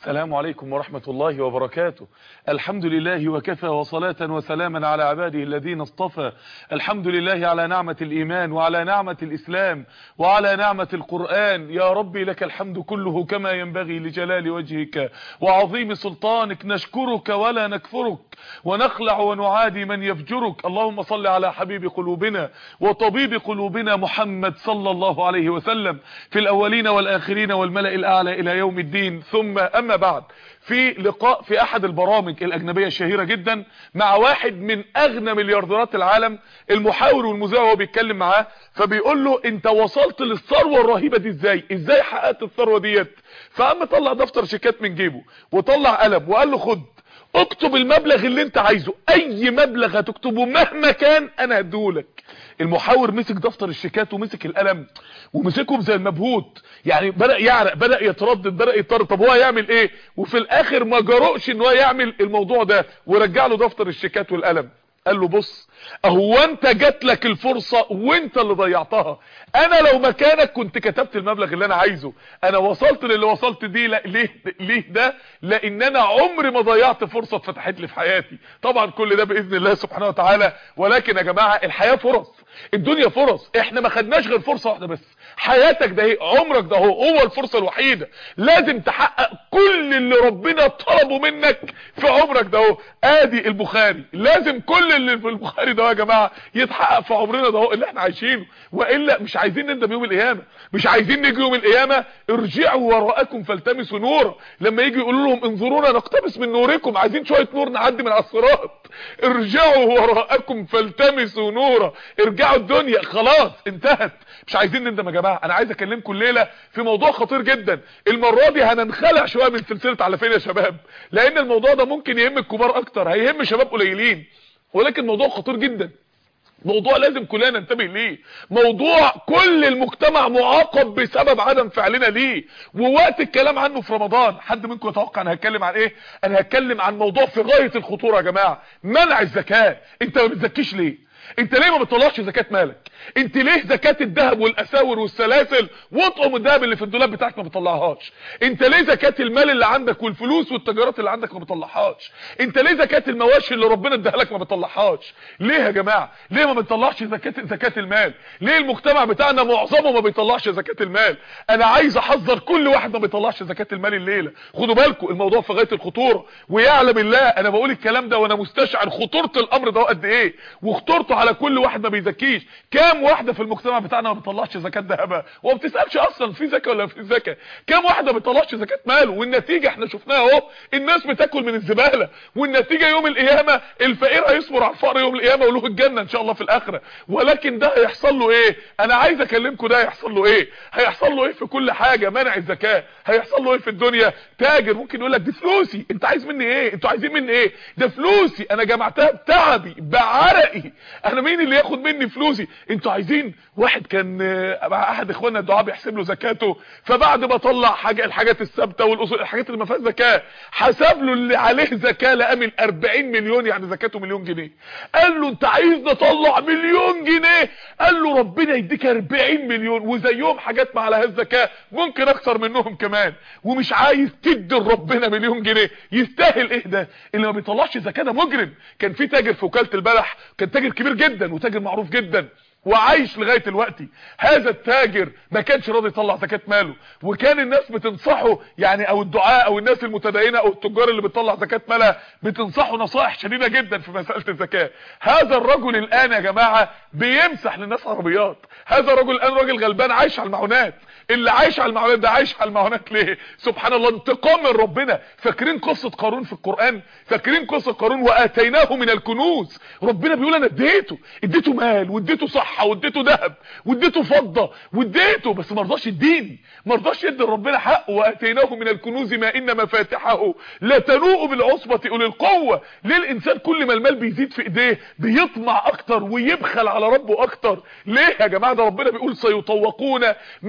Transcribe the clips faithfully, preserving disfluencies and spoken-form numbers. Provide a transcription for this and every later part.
السلام عليكم ورحمة الله وبركاته. الحمد لله وكفى وصلاة وسلاما على عباده الذين اصطفى. الحمد لله على نعمة الإيمان وعلى نعمة الإسلام وعلى نعمة القرآن. يا ربي لك الحمد كله كما ينبغي لجلال وجهك وعظيم سلطانك. نشكرك ولا نكفرك ونخلع ونعادي من يفجرك. اللهم صل على حبيب قلوبنا وطبيب قلوبنا محمد صلى الله عليه وسلم في الأولين والآخرين والملأ الأعلى إلى يوم الدين. ثم أما بعد، في لقاء في أحد البرامج الأجنبية الشهيرة جدا مع واحد من أغنى مليارديرات العالم، المحاور والمذيع وهو بيتكلم معاه فبيقول له انت وصلت للثروة الرهيبة دي ازاي ازاي حققت الثروة ديت؟ فقام طلع دفتر شيكات من جيبه وطلع قلم وقال له خد اكتب المبلغ اللي انت عايزه، اي مبلغ هتكتبه مهما كان انا هديهولك. المحاور مسك دفتر الشيكات ومسك القلم ومسكهم زي المبهوت، يعني بدأ يعرق، بدأ يتردد، بدأ يضطر طب هو يعمل ايه؟ وفي الاخر ما جرؤش ان هو يعمل الموضوع ده ورجع له دفتر الشيكات والقلم. قال له بص، اهو انت جات لك الفرصة وانت اللي ضيعتها. انا لو مكانك كنت كتبت المبلغ اللي انا عايزه. انا وصلت للي وصلت دي لا ليه ليه ده؟ لان انا عمري ما ضيعت فرصة اتفتحت لي في حياتي. طبعا كل ده باذن الله سبحانه وتعالى، ولكن يا جماعة الحياة فرص، الدنيا فرص، احنا ما خدناش غير فرصة واحدة بس. حياتك ده هي، عمرك ده هو هو الفرصة الوحيدة. لازم تحقق كل اللي ربنا طلبه منك في عمرك ده هو. ادي البخاري، لازم كل اللي في البخاري ده يا جماعة يتحقق في عمرنا ده هو اللي احنا عايشينه، والا مش عايزين نندم يوم القيامة، مش عايزين نيجي يوم القيامة ارجعوا وراءكم فالتمسوا نورا، لما يجي يقولوا لهم انظرونا نقتبس من نوركم، عايزين شوية نور نعدي من على الصراط. ارجعوا وراءكم فالتمسوا نورا، ارجعوا، الدنيا خلاص انتهت. مش عايزين نندم يا جماعه. انا عايز اكلمكم الليله في موضوع خطير جدا. المره دي هننخلع شويه من سلسله على فين يا شباب، لان الموضوع ده ممكن يهم الكبار اكتر، هيهم شباب قليلين، ولكن موضوع خطير جدا، موضوع لازم كلنا ننتبه ليه، موضوع كل المجتمع معاقب بسبب عدم فعلنا ليه، ووقت الكلام عنه في رمضان. حد منكم يتوقع انا هتكلم عن ايه؟ انا هتكلم عن موضوع في غايه الخطوره يا جماعه، منع الزكاه. انت ما بتزكيش ليه؟ انت ليه ما بتطلعش زكاه مالك؟ انت ليه زكاه الذهب والاساور والسلاسل واطقم الذهب اللي في الدولاب بتاعك ما بتطلعهاش؟ انت ليه زكاه المال اللي عندك والفلوس والتجارات اللي عندك ما بتطلعهاش؟ انت ليه زكاه المواشي اللي ربنا اداها لك ما بتطلعهاش؟ ليه يا جماعه؟ ليه ما بنطلعش زكاه زكاه المال؟ ليه المجتمع بتاعنا معظمه ما بيطلعش زكاه المال؟ انا عايز احذر كل واحد ما بيطلعش زكاه المال الليله. خدوا بالكم الموضوع في غايه الخطوره، ويعلم الله انا بقول الكلام ده وانا مستشعر خطوره الامر ده قد ايه، وخطورته على كل واحد ما بيزكيش. كام واحده في المجتمع بتاعنا ما بتطلعش زكاه ذهبها وما بتسالش اصلا في زكاه ولا في زكاه؟ كام واحده ما بتطلعش زكاه ماله؟ والنتيجه احنا شفناها اهو، الناس بتاكل من الزباله، والنتيجه يوم القيامه الفقير هيصبر على الفقر يوم القيامه وله الجنه ان شاء الله في الاخره. ولكن ده هيحصل له ايه؟ انا عايز اكلمكم ده هيحصل له ايه؟ هيحصل له ايه في كل حاجه؟ منع الزكاه. هيحصل له ايه في الدنيا؟ تاجر ممكن يقول لك دي فلوسي، انت عايز مني ايه؟ انتوا عايزين مني ايه؟ ده فلوسي انا جمعتها بتعبي بعرقي، انا مين اللي ياخد مني فلوسي؟ انتوا عايزين. واحد كان مع احد اخواننا الدعاء بيحسب له زكاته، فبعد ما طلع حاجه الحاجات الثابته والاصول الحاجات اللي ما فيهاش زكاه، حسب له اللي عليه زكاه لقى من أربعين مليون، يعني زكاته مليون جنيه. قال له انت عايز نطلع مليون جنيه؟ قال له ربنا يديك أربعين مليون وزيهم حاجات ما عليهاش زكاه ممكن اكتر منهم كمان، ومش عايز تدي لربنا مليون جنيه؟ يستاهل ايه ده؟ اللي ما بيطلعش زكاه ده مجرم. كان في تاجر في وكاله البلح، كان تاجر كبير جدا وتاجر معروف جدا وعايش لغايه دلوقتي. هذا التاجر ما كانش راضي يطلع زكاه ماله، وكان الناس بتنصحه، يعني او الدعاء او الناس المتدينه او التجار اللي بتطلع زكاه مالها بتنصحه نصائح شديده جدا في مساله الزكاه. هذا الرجل الان يا جماعه بيمسح للناس عربيات. هذا الرجل الان راجل غلبان عايش على المعونات. اللي عايش على المعونات ده عايش على المعونات ليه؟ سبحان الله، انتقام من ربنا. فاكرين قصه قارون في القران؟ فاكرين قصه قارون؟ واتيناه من الكنوز. ربنا بيقول انا اديته اديته مال واديته صحه واديته ذهب واديته فضه واديته، بس ما رضاش يديني، ما رضاش يدي ربنا حقه. واتيناه من الكنوز ما ان مفاتحه لا تنوء بالعصبه اولي القوه. ليه الانسان كل ما المال بيزيد في ايديه بيطمع اكتر ويبخل على ربه اكتر؟ ليه يا جماعه؟ ده ربنا بيقول سيطوقون ما بخل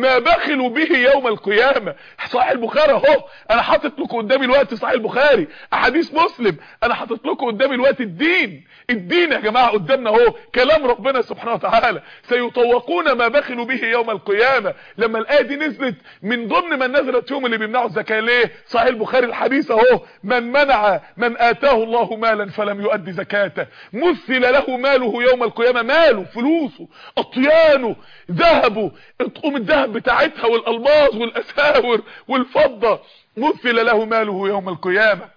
بخلوا به يوم القيامة. صحيح البخاري اهو، انا حاطط لكم قدامي الوقت صحيح البخاري، احاديث مسلم، انا حاطط لكم قدامي الوقت الدين. الدين يا جماعة قدامنا اهو، كلام ربنا سبحانه وتعالى، سيطوقون ما بخلوا به يوم القيامة. لما الآية دي نزلت من ضمن من نزلت يوم اللي بيمنعوا الزكاة ليه؟ صحيح البخاري الحديث اهو، من منع من آتاه الله مالا فلم يؤدي زكاته مثل له ماله يوم القيامة. ماله، فلوسه، اطيانه، ذهبه، اطقم الذهب بتاعتها والالماظ والاساور والفضة، مثل له ماله يوم القيامة.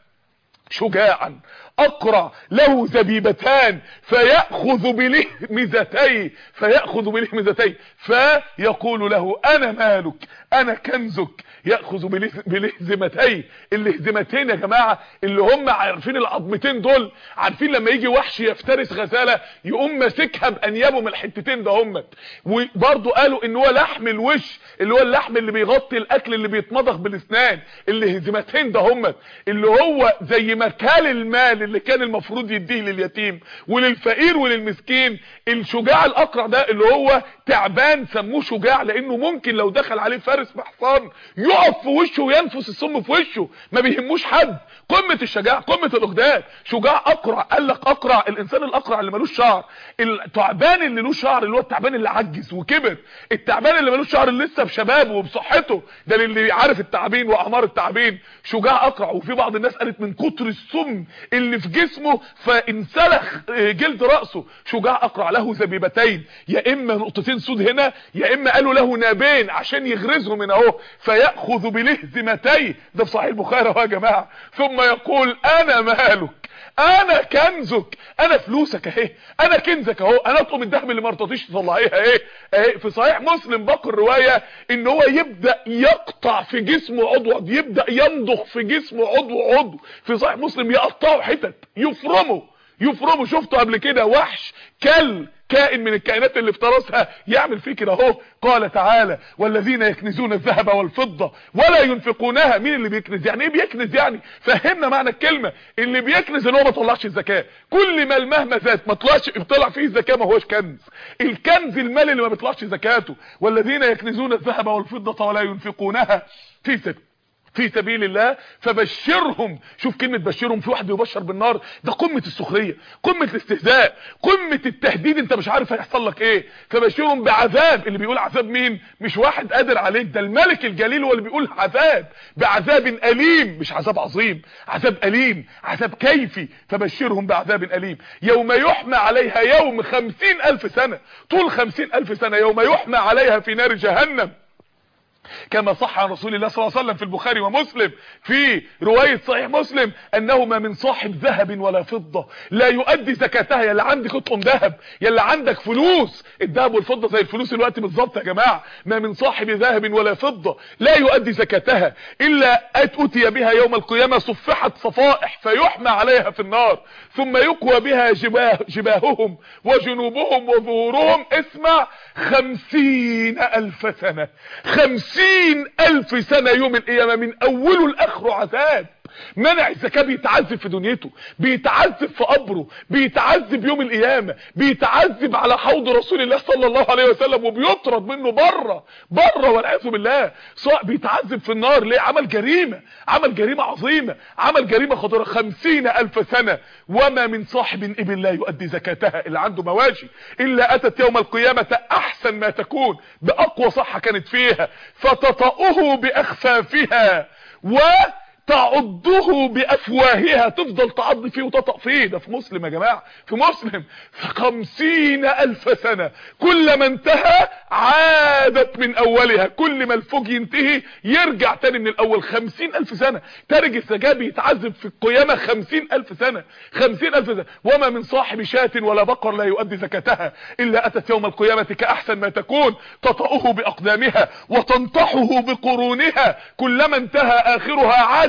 شجاعا اقرع له زبيبتان فيأخذ بلهمزتي فيأخذ بلهمزتي فيقول له انا مالك انا كنزك. يأخذ بلهزمتي. اللهزمتين يا جماعة اللي هم عارفين العظمتين دول، عارفين لما يجي وحش يفترس غزالة يقوم ماسكها بانيابه من الحتتين ده هم. وبرضه قالوا ان هو لحم الوش اللي هو اللحم اللي بيغطي الاكل اللي بيتمضغ بالاسنان. اللهزمتين ده هم اللي هو زي مكال المال اللي كان المفروض يديه لليتيم وللفقير وللمسكين. الشجاع الاقرع ده اللي هو تعبان سموه شجاع لانه ممكن لو دخل عليه فارس بحصان يقف في وشه وينفس السم في وشه، ما بيهموش حد. قمة الشجاعة، قمة الاقدام. شجاع اقرع. قال لك اقرع الانسان الاقرع اللي ملوش شعر. التعبان اللي له شعر اللي هو التعبان اللي عجز وكبر. التعبان اللي ملوش شعر اللي لسه بشبابه وبصحته، ده اللي عارف التعابين واعمار التعابين. شجاع اقرع. وفي بعض الناس قالت من كتر السم اللي في جسمه فانسلخ جلد رأسه. شجاع اقرع له زبيبتين، يا اما نقطتين سود هنا يا اما قالوا له نابين عشان يغرزهم من اهو. فيأخذ بلهزمتيه، ده في صحيح البخاري اهو يا جماعه. ثم يقول انا مالك انا كنزك، انا فلوسك اهي، انا كنزك اهو، انا اطقم الذهب اللي ما رضيتيش تطلعيها اهي اهي. في صحيح مسلم باقي الروايه ان هو يبدا يقطع في جسمه عضو، يبدا يمضغ في جسمه عضو عضو. في صحيح مسلم يقطعه حتت، يفرمه يفرمه. شفته قبل كده وحش كل كائن من الكائنات اللي افترسها يعمل فيه كده اهو. قال تعالى والذين يكنزون الذهب والفضة ولا ينفقونها. مين اللي بيكنز؟ يعني ايه بيكنز؟ يعني فهمنا معنى الكلمة. اللي بيكنز اللي هو ما طلعش الزكاة. كل ما مهما زاد ما طلعش طلع فيه الزكاة ما هوش كنز. الكنز المال اللي ما بيطلعش زكاته. والذين يكنزون الذهب والفضة ولا ينفقونها في سبيل في سبيل الله فبشرهم. شوف كلمة بشرهم، في واحد يبشر بالنار، ده قمة السخرية، قمة الاستهزاء، قمة التهديد. انت مش عارف هيحصل لك ايه. فبشرهم بعذاب. اللي بيقول عذاب مين؟ مش واحد قادر عليك، ده الملك الجليل هو اللي بيقول عذاب. بعذاب أليم، مش عذاب عظيم، عذاب أليم، عذاب كيفي. فبشرهم بعذاب أليم يوم يحمى عليها يوم خمسين ألف سنة، طول خمسين ألف سنة يوم يحمى عليها في نار جهنم. كما صح عن رسول الله صلى الله عليه وسلم في البخاري ومسلم في رواية صحيح مسلم انه ما من صاحب ذهب ولا فضة لا يؤدي زكاتها. يا اللي عندك اطقم ذهب، يا اللي عندك فلوس، الذهب والفضة زي الفلوس الوقت بالظبط يا جماعة. ما من صاحب ذهب ولا فضة لا يؤدي زكاتها الا اتي بها يوم القيامة صفحت صفائح فيحمى عليها في النار ثم يكوى بها جباه جباههم وجنوبهم وظهورهم. اسمع، خمسين الف سنة، خمسين الف سنة يوم القيامة من اوله لاخره عذاب. منع الزكاة بيتعذب في دنيته، بيتعذب في قبره، بيتعذب يوم القيامة، بيتعذب على حوض رسول الله صلى الله عليه وسلم وبيطرد منه بره بره والعياذ بالله. بيتعذب في النار ليه؟ عمل جريمة، عمل جريمة عظيمة، عمل جريمة خطيرة. خمسين الف سنة. وما من صاحب ابل لا يؤدي زكاتها، اللي عنده مواشي، الا اتت يوم القيامة احسن ما تكون، باقوى صحة كانت فيها، فتطأه باخفافها و تعضه بافواهها، تفضل تعض فيه وتطأ فيه. ده في مسلم يا جماعة، في مسلم. خمسين الف سنة كل ما انتهى عادت من اولها، كل ما الفوج ينتهي يرجع تاني من الاول. خمسين الف سنة. تارك الزكاة بيتعذب في القيامة خمسين الف سنة، خمسين الف سنة. وما من صاحب شاة ولا بقر لا يؤدي زكاتها الا اتت يوم القيامة كاحسن ما تكون، تطأه باقدامها وتنطحه بقرونها، كلما انتهى اخرها عاد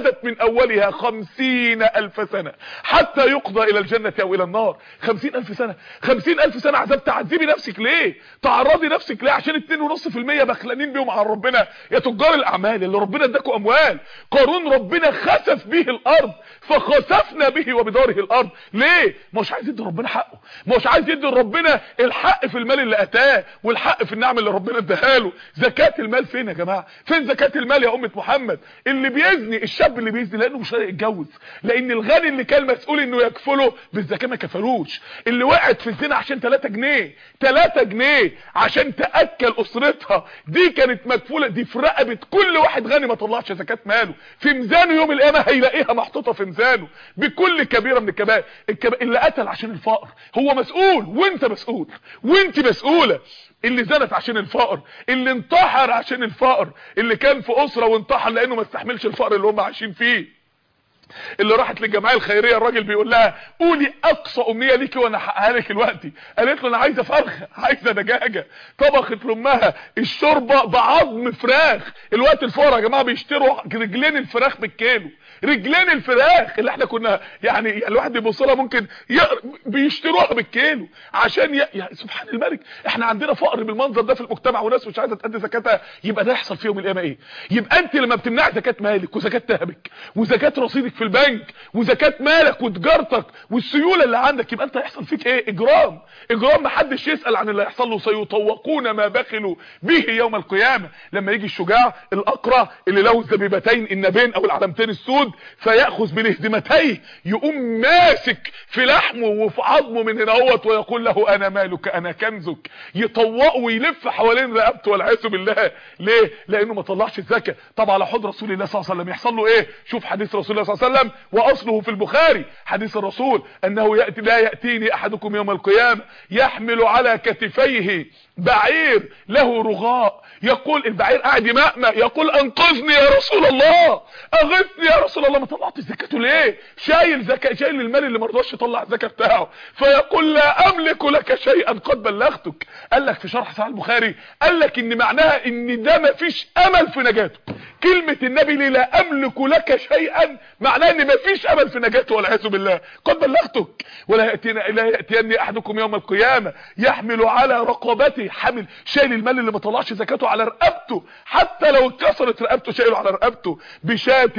كانت من اولها خمسين الف سنة حتى يقضى الى الجنة او الى النار. خمسين الف سنة، خمسين الف سنة عذاب. تعذبي نفسك ليه؟ تعرضي نفسك ليه عشان اتنين ونص في المية بخلانين بيهم على ربنا؟ يا تجار الاعمال اللي ربنا اداكوا اموال. قارون ربنا خسف به الارض فخسفنا به وبداره الارض. ليه؟ مش عايز يدي ربنا حقه، مش عايز يدي ربنا الحق في المال اللي اتاه والحق في النعم اللي ربنا اداها له. زكاة المال فين يا جماعه؟ فين زكاة المال يا امه محمد؟ اللي بيزني، الشاب اللي بيزني لانه مش رايق يتجوز، لان الغني اللي كان مسؤول انه يكفله بالزكاه ما كفلوش. اللي وقعت في الزنا عشان تلاتة جنيه، تلاتة جنيه عشان تاكل اسرتها، دي كانت مكفوله، دي في رقبه كل واحد غني ما طلعش زكاه ماله، في ميزانه يوم القيامه هيلاقيها محطوطه في ميزانه بكل كبيره من الكبائر. الكب... اللي قتل عشان الفقر هو مسؤول، وانت مسؤول، وانت مسؤوله. اللي زنت عشان الفقر، اللي انتحر عشان الفقر، اللي كان في اسره وانتحر لانه ما استحملش الفقر اللي هم عايشين فيه، اللي راحت للجمعيه الخيريه الراجل بيقول لها قولي اقصى امنيه ليكي وانا احققها لك دلوقتي. قالت له انا عايزه فرخه، عايزه دجاجه. طبخت لامها الشوربه بعظم فراخ. الوقت الفقراء يا جماعه بيشتروا رجلين الفراخ بالكيلو، رجلين الفراخ اللي احنا كنا يعني, يعني الواحد يبص لها ممكن ي... بيشتروها بالكيلو عشان ي... يا سبحان الملك. احنا عندنا فقر بالمنظر ده في المجتمع وناس مش عايزه تأدي زكاتها. يبقى ده يحصل فيهم القيامه ايه؟ يبقى انت لما بتمنع زكاه مالك وزكاه ذهبك وزكاه رصيدك في البنك وزكاه مالك وتجارتك والسيوله اللي عندك، يبقى انت هيحصل فيك ايه؟ اجرام. اجرام محدش يسال عن اللي هيحصل له. سيطوقون ما بخلوا به يوم القيامه. لما يجي الشجاع الاقرع اللي له الزبيبتين النبين او العلامتين السود فياخذ بالهدمتيه، يقوم ماسك في لحمه وفي عظمه من هنا اهوت ويقول له انا مالك انا كنزك، يطوقه ويلف حوالين رقبته والعياذ بالله. ليه؟ لانه ما طلعش الزكاه. طب على حوض رسول الله صلى الله عليه وسلم يحصل له ايه؟ شوف حديث رسول الله صلى الله عليه وسلم واصله في البخاري، حديث الرسول انه ياتي لا ياتيني احدكم يوم القيامه يحمل على كتفيه بعير له رغاء، يقول البعير قاعد يمأمأ يقول انقذني يا رسول الله، اغثني يا رسول الله. ما طلعتش زكاته ليه؟ شايل زكاه، شايل المال اللي ما رضاش يطلع الزكاه بتاعه. فيقول لا املك لك شيئا قد بلغتك. قال لك في شرح صحيح البخاري قال لك ان معناها ان ده ما فيش امل في نجاته. كلمه النبي ليه لا املك لك شيئا معناها ان ما فيش امل في نجاته والعياذ بالله. قد بلغتك. ولا ياتينا لا ياتيني احدكم يوم القيامه يحمل على رقبته، حامل شايل المال اللي ما طلعش زكاته على رقبته، حتى لو اتكسرت رقبته شايله على رقبته، بشاة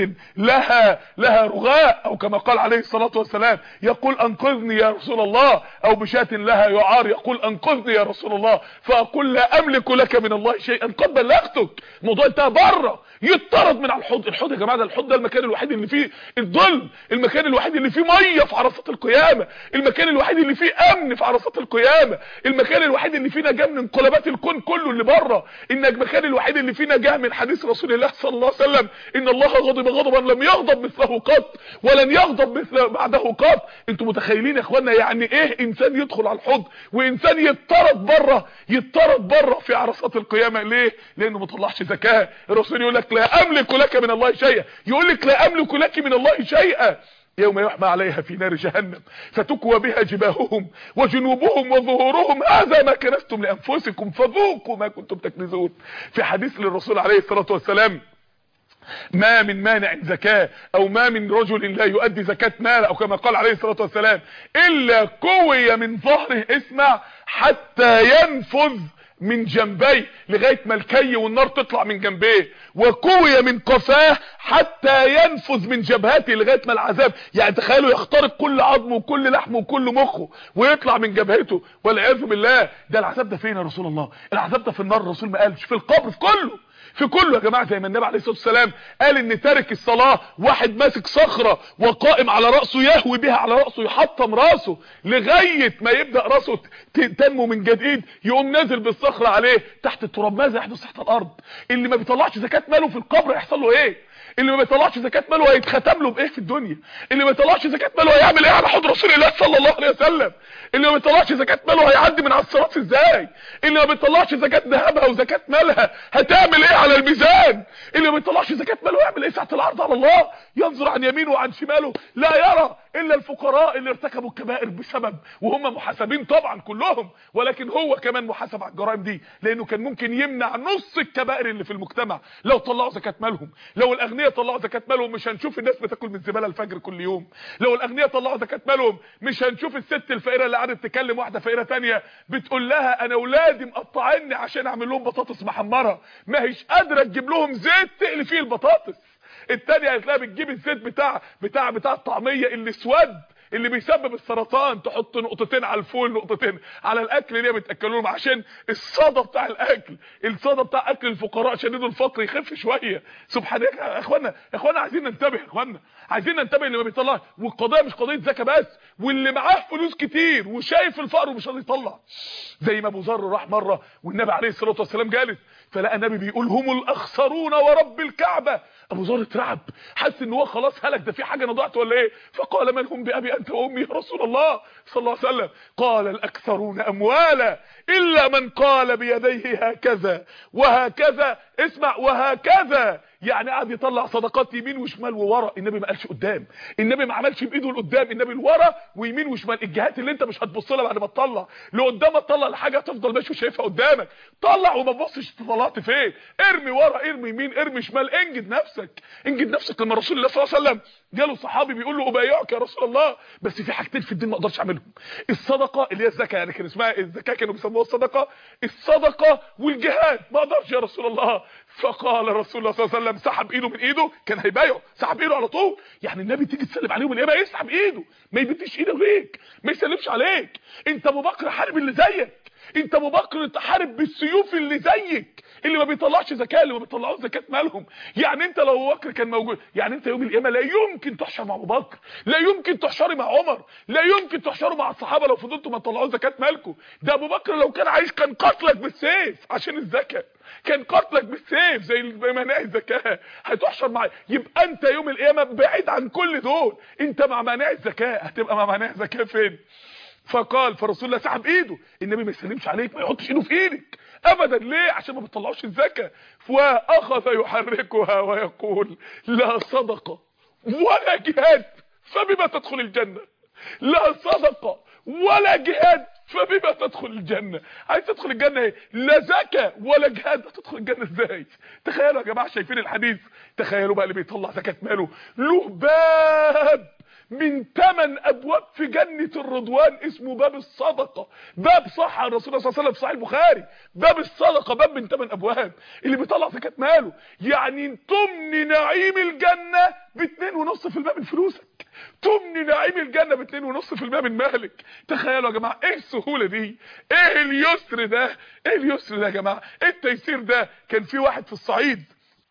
لها لها رغاء او كما قال عليه الصلاه والسلام يقول انقذني يا رسول الله، او بشاة لها يعار يقول انقذني يا رسول الله، فاقول لا املك لك من الله شيئا قد بلغتك. الموضوع انتهى بره، يطرد من على الحوض. الحوض يا جماعه ده الحوض ده المكان الوحيد اللي فيه الظلم، المكان الوحيد اللي فيه ميه في عرصات القيامه، المكان الوحيد اللي فيه امن في عرصات القيامه، المكان الوحيد اللي فيه نجاه من انقلابات الكون كله اللي بره، المكان الوحيد اللي فيه نجاه من حديث رسول الله صلى الله عليه وسلم ان الله غضب غضبا لم يغضب مثله قط ولن يغضب مثل بعده قط. انتوا متخيلين يا اخوانا يعني ايه انسان يدخل على الحوض وانسان يطرد بره، يطرد بره في عرصات القيامه؟ ليه؟ لانه ما طلعش زكاه. الرسول يقول لك لا املك لك من الله شيئا، يقول لك لا املك لك من الله شيئا. يوم يحمى عليها في نار جهنم فتكوى بها جباههم وجنوبهم وظهورهم هذا ما كنزتم لانفسكم فذوقوا ما كنتم تكنزون. في حديث للرسول عليه الصلاه والسلام ما من مانع زكاه او ما من رجل لا يؤدي زكاه مال او كما قال عليه الصلاه والسلام الا كوي من ظهره، اسمع، حتى ينفذ من جنبيه لغايه ما الكي والنار تطلع من جنبيه، وكوي من قفاه حتى ينفذ من جبهته لغايه ما العذاب، يعني تخيلوا يخترق كل عظمه وكل لحمه وكل مخه ويطلع من جبهته والعياذ بالله. ده العذاب ده فين يا رسول الله؟ العذاب ده في النار. الرسول ما قالش في القبر، في كله في كله يا جماعه. زي ما النبي عليه الصلاه والسلام قال ان تارك الصلاه واحد ماسك صخره وقائم على راسه يهوي بها على راسه، يحطم راسه لغايه ما يبدا راسه تنمو من جديد، يقوم نازل بالصخره عليه تحت التراب. ماذا يحدث تحت الارض؟ اللي ما بيطلعش زكاه ماله في القبر هيحصل له ايه؟ اللي ما بيطلعش زكاه ماله هيتختم له بايه في الدنيا؟ اللي ما بيطلعش زكاه ماله هيعمل ايه على حوض رسول الله صلى الله عليه وسلم؟ اللي ما بيطلعش زكاه ماله هيعدي من على الصراط ازاي؟ اللي ما بيطلعش زكاه ذهبها وزكاه مالها هتعمل ايه على الميزان؟ اللي ما بيطلعش زكاه ماله هيعمل ايه ساعه العرض على الله؟ ينظر عن يمينه وعن شماله لا يرى الا الفقراء اللي ارتكبوا الكبائر بسبب وهم محاسبين طبعا كلهم، ولكن هو كمان محاسب على الجرائم دي، لانه كان ممكن يمنع نص الكبائر اللي في المجتمع لو طلعوا زكاه مالهم. لو الاغنياء طلعوا زكاه مالهم مش هنشوف الناس بتاكل من زباله الفجر كل يوم. لو الاغنياء طلعوا زكاه مالهم مش هنشوف الست الفقيره اللي قعدت تكلم واحده فقيره ثانيه بتقول لها انا اولادي مقطعيني عشان اعمل لهم بطاطس محمره، ما هيش قادره تجيب لهم زيت تقلي فيه البطاطس. الثانيه هتلاقيها بتجيب الزيت بتاع بتاع بتاع الطعميه اللي اسود اللي بيسبب السرطان، تحط نقطتين على الفول نقطتين على الاكل اللي بتاكلوا لهم عشان الصدى بتاع الاكل، الصدى بتاع اكل الفقراء شديد الفقر يخف شويه. سبحان الله يا اخوانا، يا اخوانا عايزين ننتبه، يا اخوانا عايزين ننتبه اللي ما بيطلعش. والقضيه مش قضيه زكاه بس، واللي معاه فلوس كتير وشايف الفقر ومش راضي يطلع. زي ما ابو ذر راح مره والنبي عليه الصلاه والسلام جالس، فلقى النبي بيقول هم الاخسرون ورب الكعبه. ابو ذر اترعب، حس ان هو خلاص هلك، ده في حاجه انا ضعت ولا ايه؟ فقال من هم بابي انت وامي يا رسول الله صلى الله عليه وسلم؟ قال الاكثرون اموالا الا من قال بيديه هكذا وهكذا. اسمع، وهكذا يعني قعد يطلع صدقات يمين وشمال وورا. النبي ما قالش قدام، النبي ما عملش بايده لقدام، النبي لورا ويمين وشمال. الجهات اللي انت مش هتبص لها بعد ما تطلع لقدام، تطلع الحاجه تفضل ماشي وشايفها قدامك. طلع وما تبصش طلعت فين، ارمي ورا ارمي يمين ارمي شمال، انجد نفسك انجد نفسك. لما رسول الله صلى الله عليه وسلم جاله صحابي بيقول له ابايعك يا رسول الله بس في حاجتين في الدين ما اقدرش اعملهم، الصدقه اللي هي الزكاه، يعني كان اسمها الزكاه كانوا بيسموها الصدقه، الصدقه والجهاد ما اقدرش يا رسول الله. فقال رسول الله صلى الله عليه وسلم سحب ايده من ايده، كان هيبايعه سحب ايده على طول. يعني النبي تيجي تسلم عليهم اليابا يسحب ايده، ما يبديش ايده ليك، ما يسلمش عليك. انت ابو بكر حارب اللي زيك، انت ابو بكر تحارب بالسيوف اللي زيك اللي ما بيطلعش زكاه، اللي ما بيطلعوش زكاه مالهم. يعني انت لو ابو بكر كان موجود، يعني انت يوم القيامه لا يمكن تحشر مع ابو بكر، لا يمكن تحشري مع عمر، لا يمكن تحشروا مع الصحابه لو فضلتوا ما تطلعوش زكاه مالكم. ده ابو بكر لو كان عايش كان قتلك بالسيف عشان الزكاه، كان قتلك بالسيف زي مانع الزكاه هتحشر معاه. يبقى انت يوم القيامه بعيد عن كل دول، انت مع مانع الزكاه، هتبقى مع مانع الزكاه فين؟ فقال فرسول الله سحب ايده، النبي ما يسلمش عليك، ما يحطش ايده في ايدك ابدا. ليه؟ عشان ما بتطلعوش الزكاه. واخذ يحركها ويقول لا صدقه ولا جهاد فبما تدخل الجنه، لا صدقه ولا جهاد فبما تدخل الجنه. عايز تدخل الجنه ايه؟ لا زكاه ولا جهاد، هتدخل الجنه ازاي؟ تخيلوا يا جماعه، شايفين الحديث؟ تخيلوا بقى اللي بيطلع زكاه ماله له باب من ثمان ابواب في جنة الرضوان اسمه باب الصدقة. باب صح عن رسول الله صلى الله عليه وسلم في صحيح البخاري، باب الصدقة باب من ثمان ابواب. اللي بيطلع زكاة ماله يعني تمني نعيم الجنة باتنين ونص في الماء من فلوسك، تمني نعيم الجنة باتنين ونص في الماء من مالك. تخيلوا يا جماعة ايه السهولة دي، ايه اليسر ده، ايه اليسر ده يا جماعة، ايه التيسير ده. كان في واحد في الصعيد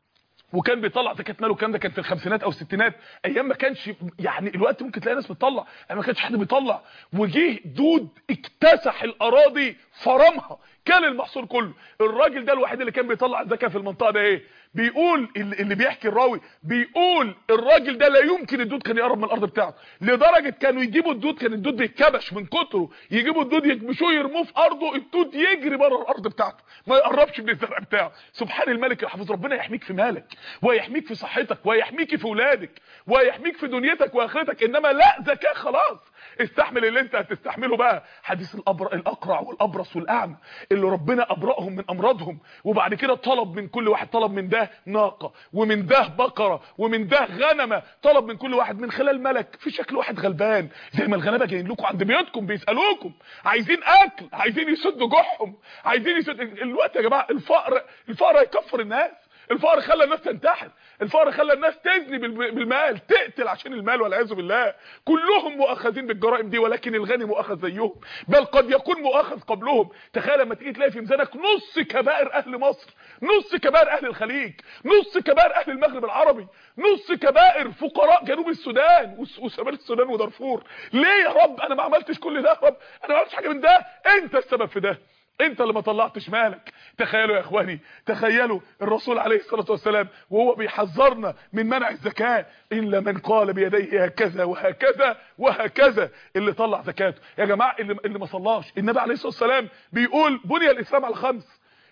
وكان بيطلع زكاه ماله، الكلام ده كان في الخمسينات او الستينات، ايام ما كانش يعني الوقت ممكن تلاقي ناس بتطلع، ما كانش حد بيطلع. وجيه دود اكتسح الاراضي فرمها كان المحصول كله. الراجل ده الوحيد اللي كان بيطلع الزكاه في المنطقه ده. ايه بيقول اللي بيحكي الراوي، بيقول الراجل ده لا يمكن الدود كان يقرب من الارض بتاعته، لدرجه كانوا يجيبوا الدود، كان الدود بيتكبش من كتره، يجيبوا الدود يكبشوه يرموه في ارضه، الدود يجري بره الارض بتاعته ما يقربش من الزرع بتاعه. سبحان الملك الحافظ. ربنا يحميك في مالك ويحميك في صحتك ويحميك في اولادك ويحميك في دنيتك واخرتك، انما لا زكاه خلاص. استحمل اللي انت هتستحمله بقى. حديث الأبر... الاقرع والابرص والاعمى اللي ربنا ابرأهم من امراضهم، وبعد كده طلب من كل واحد، طلب من ده ناقه ومن ده بقره ومن ده غنمه، طلب من كل واحد من خلال ملك في شكل واحد غلبان. زي ما الغلابه جايين لكم عند بيوتكم بيسالوكم عايزين اكل، عايزين يسدوا جوعهم، عايزين يسدوا. الوقت يا جماعه الفقر الفقر هيكفر الناس، الفقر خلى الناس تنتحر، الفقر خلى الناس تزني بالمال، تقتل عشان المال والعياذ بالله. كلهم مؤاخذين بالجرائم دي، ولكن الغني مؤاخذ زيهم، بل قد يكون مؤاخذ قبلهم. تخيل لما تيجي تلاقي في ميزانك نص كبائر اهل مصر، نص كبائر اهل الخليج، نص كبائر اهل المغرب العربي، نص كبائر فقراء جنوب السودان وشمال السودان ودارفور. ليه يا رب انا ما عملتش كل ده؟ يا رب انا ما عملتش حاجه من ده، انت السبب في ده، انت اللي ما طلعتش مالك. تخيلوا يا اخواني، تخيلوا الرسول عليه الصلاه والسلام وهو بيحذرنا من منع الزكاه، الا من قال بيديه هكذا وهكذا وهكذا. اللي طلع زكاته يا جماعه، اللي اللي ما صلاش، النبي عليه الصلاه والسلام بيقول بني الاسلام على خمس.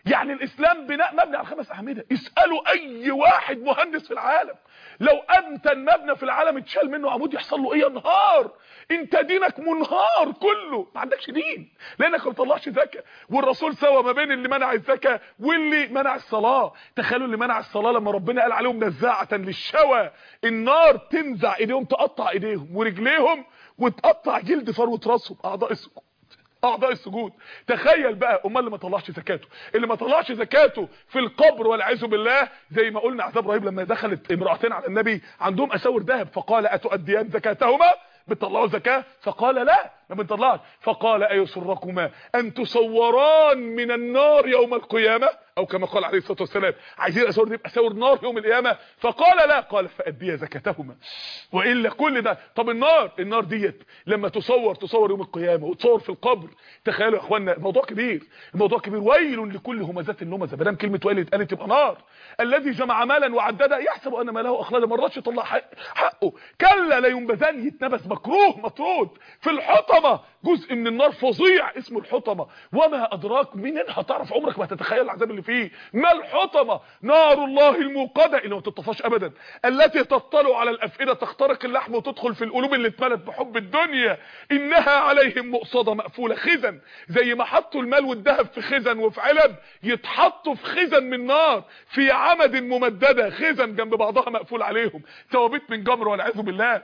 يعني الاسلام بناء مبني على خمس اعمده. اسالوا اي واحد مهندس في العالم لو امتن مبنى في العالم اتشال منه عمود يحصل له ايه؟ ينهار. انت دينك منهار كله، ما عندكش دين لانك ما بتطلعش زكاه. والرسول سوى ما بين اللي منع الزكاه واللي منع الصلاه. تخيلوا اللي منع الصلاه لما ربنا قال عليهم نزاعه للشوى، النار تنزع ايديهم تقطع ايديهم ورجليهم وتقطع جلد فروه راسهم، اعضاء السجود، اعضاء السجود. تخيل بقى امال اللي ما طلعش زكاته، اللي ما طلعش زكاته في القبر والعياذ بالله. زي ما قلنا عذاب رهيب لما دخلت امرأتين على النبي عندهم اساور ذهب، فقال اتؤديان زكاتهما؟ بتطلعوا زكاه؟ فقال لا ما بنطلعش. فقال ايسركما ان تصوران من النار يوم القيامه، او كما قال عليه الصلاه والسلام عايزين الاساور دي اساور نار يوم القيامه؟ فقال لا. قال فاديا زكاتهما. والا كل ده. طب النار، النار ديت لما تصور تصور يوم القيامه وتصور في القبر. تخيلوا يا اخوانا الموضوع كبير، الموضوع كبير. ويل لكل همزات لمزه. ما دام كلمه ويل اتقالت تبقى نار. الذي جمع مالا وعدده يحسب ان ماله اخلده، ما رضاش يطلع حق حقه. كلا لا ينبذن، يتنبذ مكروه مطرود في الحطمه. جزء من النار فظيع اسمه الحطمه. وما ادراك منين؟ هتعرف عمرك ما تتخيل العذاب اللي فيه. ما الحطمه؟ نار الله الموقده اللي ما تطفاش ابدا، التي تطلع على الافئده تخترق اللحم وتدخل في القلوب اللي اتملت بحب الدنيا. انها عليهم مؤصده مقفوله. خزن، زي ما حطوا المال والذهب في خزن وفي علب، يتحطوا في خزن من نار في عمد ممدده، خزن جنب بعضها مقفول عليهم، ثوابت من جمر والعياذ بالله.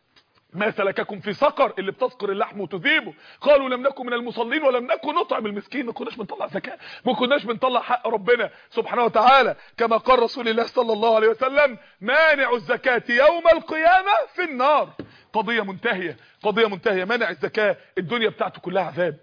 ما سلككم في سقر، اللي بتسقر اللحم وتذيبه. قالوا لم نكن من المصلين ولم نكن نطعم المسكين. ما كناش بنطلع زكاه، ما كناش بنطلع حق ربنا سبحانه وتعالى. كما قال رسول الله صلى الله عليه وسلم مانع الزكاه يوم القيامه في النار. قضيه منتهيه، قضيه منتهيه. منع الزكاه الدنيا بتاعته كلها عذاب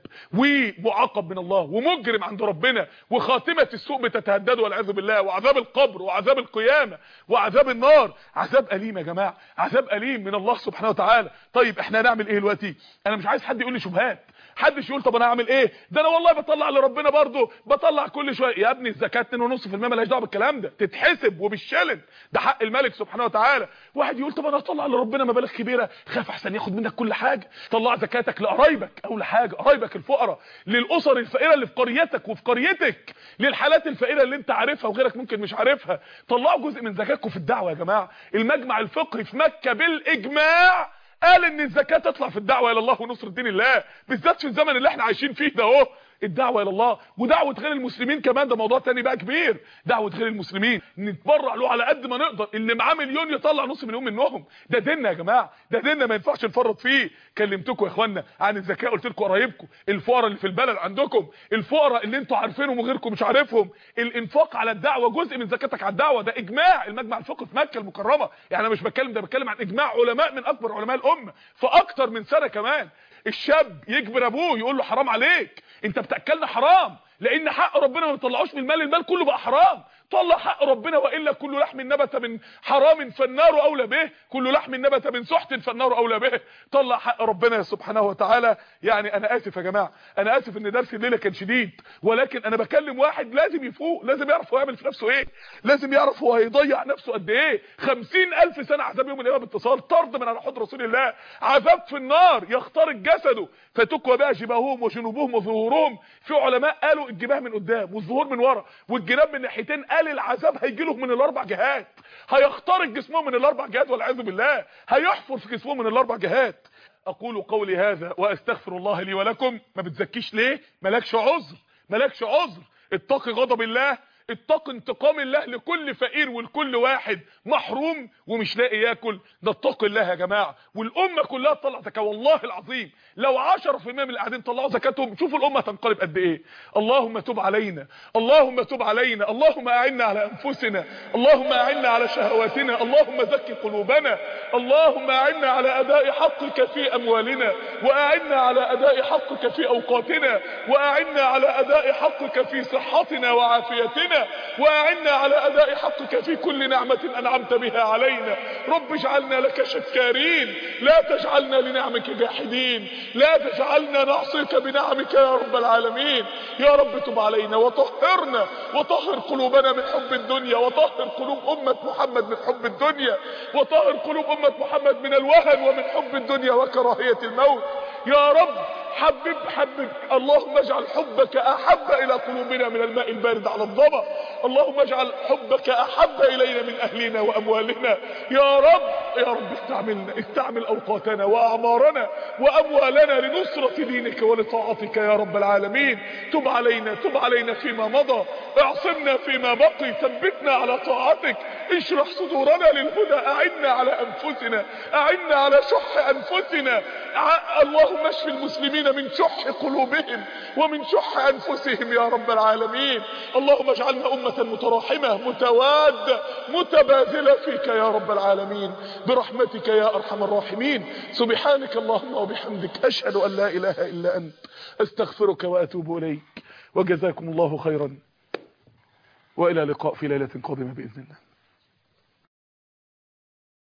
ومعاقب من الله ومجرم عند ربنا، وخاتمه السوء بتتهدد والعياذ بالله، وعذاب القبر وعذاب القيامه وعذاب النار. عذاب اليم يا جماعه، عذاب اليم من الله سبحانه وتعالى. طيب احنا هنعمل ايه دلوقتي؟ انا مش عايز حد يقول لي شبهات، حدش يقول طب انا هعمل ايه؟ ده انا والله بطلع لربنا برضه، بطلع كل شويه. يا ابني الزكاه اتنين ونص في المية مالهاش دعوه بالكلام ده، تتحسب وبالشلن، ده حق الملك سبحانه وتعالى. واحد يقول طب انا هطلع لربنا مبالغ كبيره، خاف احسن ياخد منك كل حاجه. طلع زكاتك لقرايبك اول حاجه، قرايبك الفقراء، للاسر الفقيره اللي في قريتك وفي قريتك، للحالات الفقيره اللي انت عارفها وغيرك ممكن مش عارفها. طلعوا جزء من زكاتكم في الدعوه يا جماعه. المجمع الفقهي في مكه بالاجماع قال ان الزكاه تطلع في الدعوه الى الله ونصر دين الله، بالذات في الزمن اللي احنا عايشين فيه ده اهو. الدعوه الى الله ودعوه غير المسلمين كمان، ده موضوع تاني بقى كبير. دعوه غير المسلمين نتبرع له على قد ما نقدر، اللي معاه مليون يطلع نص مليون منهم. ده ديننا يا جماعه، ده ديننا ما ينفعش نفرط فيه. كلمتكم يا اخوانا عن الزكاه، قلت لكم قرايبكم الفقراء اللي في البلد عندكم، الفقراء اللي انتوا عارفينهم وغيركم مش عارفهم. الانفاق على الدعوه جزء من زكاتك على الدعوه، ده اجماع المجمع الفقهي في مكه المكرمه. يعني انا مش بتكلم، ده بتكلم عن اجماع علماء من اكبر علماء الامه في اكتر من سنه كمان. الشاب يجبر ابوه يقول له حرام عليك، انت بتاكلنا حرام، لان حق ربنا ما بيطلعوش من المال، المال كله بقى حرام. طلع حق ربنا، والا كل لحم نبت من حرام فالنار اولى به، كل لحم نبت من سحت فالنار اولى به. طلع حق ربنا سبحانه وتعالى. يعني انا اسف يا جماعه، انا اسف ان درس الليله كان شديد، ولكن انا بكلم واحد لازم يفوق، لازم يعرف هو يعمل في نفسه ايه، لازم يعرف هو هيضيع نفسه قد ايه. خمسين الف سنه عذاب يوم القيامه باتصال، طرد من على حوض رسول الله، عذاب في النار يخترق جسده فتكوى بقى جباههم وجنوبهم وظهورهم. في علماء قالوا الجباه من قدام والظهور من ورا والجناب من ناحيتين، قال العذاب هيجي لهم من الاربع جهات، هيخترق جسمهم من الاربع جهات والعياذ بالله، هيحفر في جسمهم من الاربع جهات. اقول قولي هذا واستغفر الله لي ولكم. ما بتزكيش ليه؟ مالكش عذر، مالكش عذر. اتقي غضب الله، اتقي انتقام الله لكل فقير ولكل واحد محروم ومش لاقي ياكل. ده اتقي الله يا جماعه. والامه كلها تطلع زكاه، والله العظيم لو عشرة في المية من اللي قاعدين طلعوا زكاتهم، شوفوا الامه تنقلب قد ايه. اللهم تب علينا، اللهم تب علينا، اللهم اعنا على انفسنا، اللهم اعنا على شهواتنا، اللهم زكي قلوبنا، اللهم اعنا على اداء حقك في اموالنا، واعنا على اداء حقك في اوقاتنا، واعنا على اداء حقك في صحتنا وعافيتنا، واعنا على اداء حقك في كل نعمه انعمت بها علينا. رب اجعلنا لك شكارين، لا تجعلنا لنعمك جاحدين، لا تجعلنا نعصيك بنعمك يا رب العالمين. يا رب تب علينا وطهرنا، وطهر قلوبنا من حب الدنيا، وطهر قلوب امه محمد من حب الدنيا، وطهر قلوب امه محمد من الوهن ومن حب الدنيا وكراهيه الموت. يا رب حبب حبب اللهم اجعل حبك احب الى قلوبنا من الماء البارد على الظما. اللهم اجعل حبك احب الينا من اهلنا واموالنا يا رب. يا رب استعملنا، استعمل اوقاتنا واعمارنا واموالنا لنصرة دينك ولطاعتك يا رب العالمين. تب علينا، تب علينا فيما مضى، اعصمنا فيما بقي، ثبتنا على طاعتك، اشرح صدورنا للهدى، اعنا على انفسنا، اعنا على شح انفسنا. اللهم اشف المسلمين من شح قلوبهم ومن شح انفسهم يا رب العالمين. اللهم اجعلنا امة متراحمة متوادة متبادلة فيك يا رب العالمين برحمتك يا ارحم الراحمين. سبحانك اللهم وبحمدك، اشهد ان لا اله الا انت، استغفرك واتوب اليك. وجزاكم الله خيرا، والى لقاء في ليلة قادمة باذن الله.